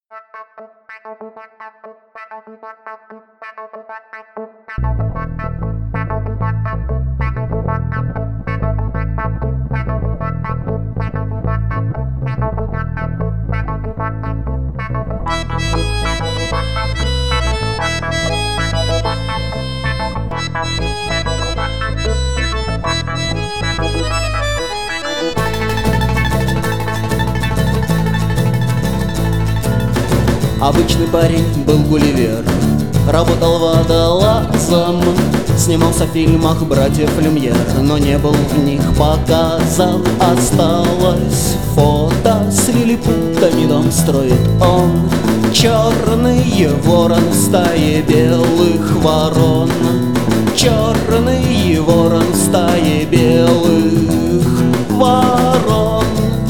Обычный парень был Гулливер, работал водолазом, снимался в фильмах братьев Люмьер, но не был в них показан. Осталось фото с лилипутами, дом строит он. Черный ворон в стае белых ворон, черный ворон в стае белых ворон.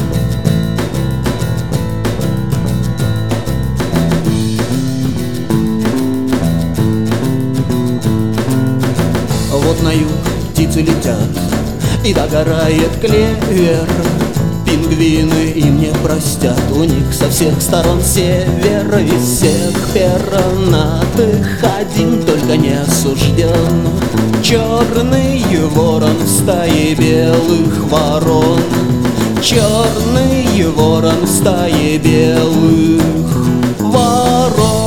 Вот на юг птицы летят, и догорает клевер. Пингвины им не простят, у них со всех сторон север. Из всех пернатых один только не осужден. Черный ворон в стае белых ворон, черный ворон в стае белых ворон.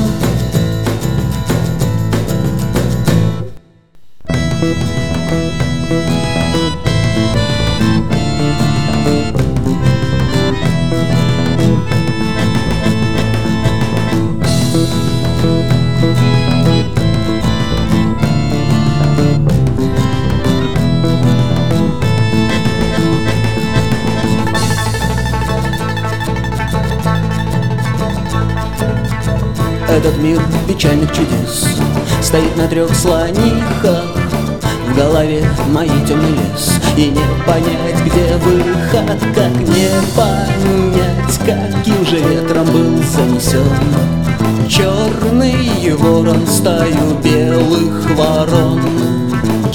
Этот мир печальных чудес стоит на 3 слониках. В голове моей темный лес, и не понять, где выход, как не понять, каким же ветром был занесен. Черный ворон в стаю белых ворон,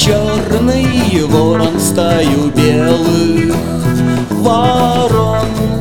черный ворон в стаю белых ворон.